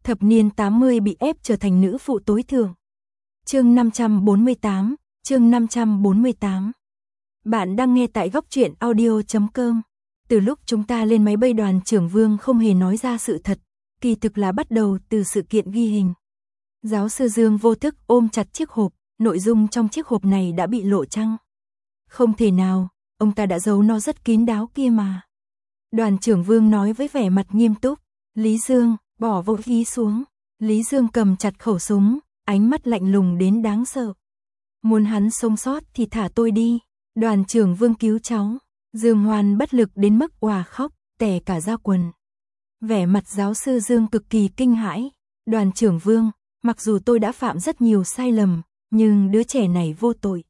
Thập niên 80 bị ép trở thành nữ phụ tối thượng. Chương 548, chương 548. Bạn đang nghe tại góc truyện audio.com. Từ lúc chúng ta lên máy bay, đoàn trưởng Vương không hề nói ra sự thật, kỳ thực là bắt đầu từ sự kiện ghi hình. Giáo sư Dương vô thức ôm chặt chiếc hộp, nội dung trong chiếc hộp này đã bị lộ chăng? Không thể nào, ông ta đã giấu nó rất kín đáo kia mà. Đoàn trưởng Vương nói với vẻ mặt nghiêm túc. Lý Dương, bỏ vũ khí xuống. Lý Dương cầm chặt khẩu súng, ánh mắt lạnh lùng đến đáng sợ. Muốn hắn sống sót thì thả tôi đi. Đoàn trưởng Vương cứu cháu. Dương Hoan bất lực đến mức òa khóc, tè cả da quần. Vẻ mặt giáo sư Dương cực kỳ kinh hãi. Đoàn trưởng Vương, mặc dù tôi đã phạm rất nhiều sai lầm, nhưng đứa trẻ này vô tội.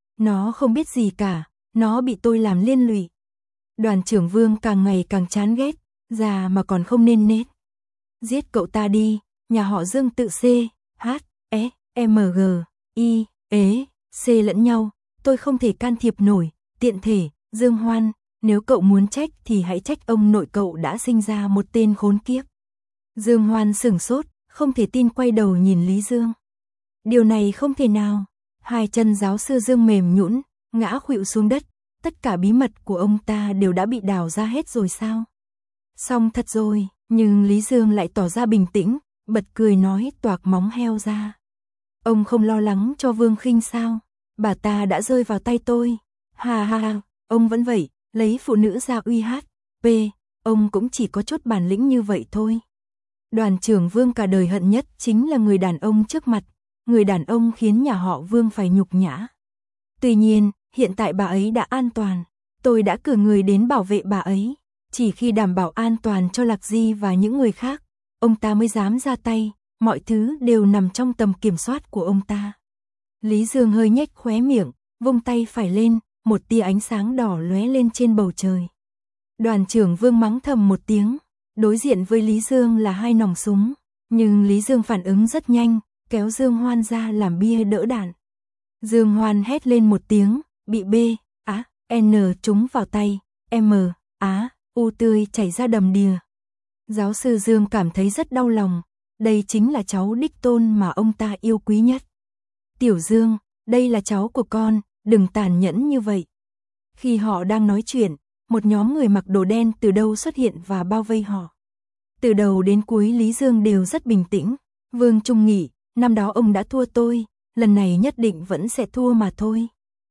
Nó không biết gì cả, nó bị tôi làm liên lụy. Đoàn trưởng Vương càng ngày càng chán ghét, già mà còn không nên nết. Giết cậu ta đi, nhà họ Dương tự C, H, E, M, G, I, ế, C lẫn nhau, tôi không thể can thiệp nổi, tiện thể, Dương Hoan, nếu cậu muốn trách thì hãy trách ông nội cậu đã sinh ra một tên khốn kiếp. Dương Hoan sửng sốt, không thể tin quay đầu nhìn Lý Dương. Điều này không thể nào, hai chân giáo sư Dương mềm nhũn, ngã khuỵu xuống đất, tất cả bí mật của ông ta đều đã bị đào ra hết rồi sao? Xong thật rồi, nhưng Lý Dương lại tỏ ra bình tĩnh, bật cười nói toạc móng heo ra. Ông không lo lắng cho Vương Khinh sao? Bà ta đã rơi vào tay tôi. Ha ha ha, ông vẫn vậy, lấy phụ nữ ra uy hát. P, ông cũng chỉ có chút bản lĩnh như vậy thôi. Đoàn trưởng Vương cả đời hận nhất chính là người đàn ông trước mặt, người đàn ông khiến nhà họ Vương phải nhục nhã. Tuy nhiên, hiện tại bà ấy đã an toàn, tôi đã cử người đến bảo vệ bà ấy. Chỉ khi đảm bảo an toàn cho Lạc Di và những người khác, ông ta mới dám ra tay, mọi thứ đều nằm trong tầm kiểm soát của ông ta. Lý Dương hơi nhếch khóe miệng, vung tay phải lên, một tia ánh sáng đỏ lóe lên trên bầu trời. Đoàn trưởng Vương mắng thầm một tiếng, đối diện với Lý Dương là hai nòng súng, nhưng Lý Dương phản ứng rất nhanh, kéo Dương Hoan ra làm bia đỡ đạn. Dương Hoan hét lên một tiếng, bị B, A, N trúng vào tay, M, A, U tươi chảy ra đầm đìa. Giáo sư Dương cảm thấy rất đau lòng, đây chính là cháu đích tôn mà ông ta yêu quý nhất. Tiểu Dương, đây là cháu của con, đừng tàn nhẫn như vậy. Khi họ đang nói chuyện, một nhóm người mặc đồ đen từ đâu xuất hiện và bao vây họ. Từ đầu đến cuối Lý Dương đều rất bình tĩnh. Vương Trung Nghị, năm đó ông đã thua tôi, lần này nhất định vẫn sẽ thua mà thôi.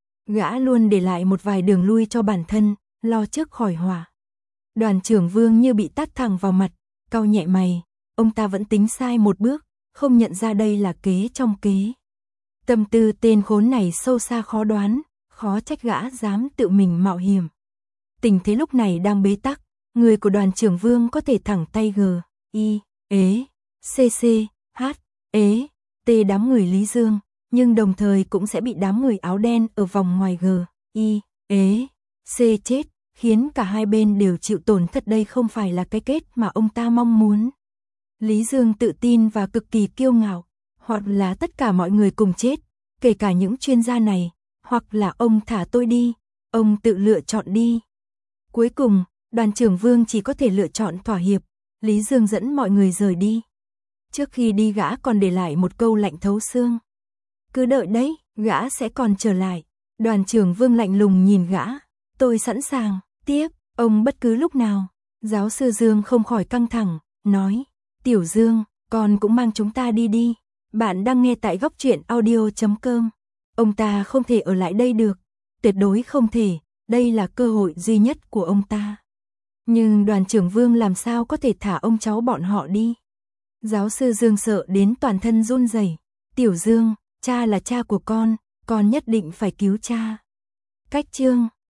Gã luôn để lại một vài đường lui cho bản thân, lo trước khỏi họa. Đoàn trưởng Vương như bị tát thẳng vào mặt, cau nhẹ mày, ông ta vẫn tính sai một bước, không nhận ra đây là kế trong kế. Tâm tư tên khốn này sâu xa khó đoán, khó trách gã dám tự mình mạo hiểm. Tình thế lúc này đang bế tắc, người của đoàn trưởng Vương có thể thẳng tay G, I, ế, CC, H, ế, T đám người Lý Dương, nhưng đồng thời cũng sẽ bị đám người áo đen ở vòng ngoài G, I, ế, C chết, khiến cả hai bên đều chịu tổn thất. Đây không phải là cái kết mà ông ta mong muốn. Lý Dương tự tin và cực kỳ kiêu ngạo, hoặc là tất cả mọi người cùng chết, kể cả những chuyên gia này, hoặc là ông thả tôi đi, ông tự lựa chọn đi. Cuối cùng, đoàn trưởng Vương chỉ có thể lựa chọn thỏa hiệp, Lý Dương dẫn mọi người rời đi. Trước khi đi gã còn để lại một câu lạnh thấu xương. Cứ đợi đấy, gã sẽ còn trở lại. Đoàn trưởng Vương lạnh lùng nhìn gã. Tôi sẵn sàng, tiếp, ông bất cứ lúc nào. Giáo sư Dương không khỏi căng thẳng, nói. Tiểu Dương, con cũng mang chúng ta đi đi. Bạn đang nghe tại góc truyện audio.com. Ông ta không thể ở lại đây được. Tuyệt đối không thể, đây là cơ hội duy nhất của ông ta. Nhưng đoàn trưởng Vương làm sao có thể thả ông cháu bọn họ đi. Giáo sư Dương sợ đến toàn thân run rẩy. Tiểu Dương, cha là cha của con nhất định phải cứu cha. Cách chương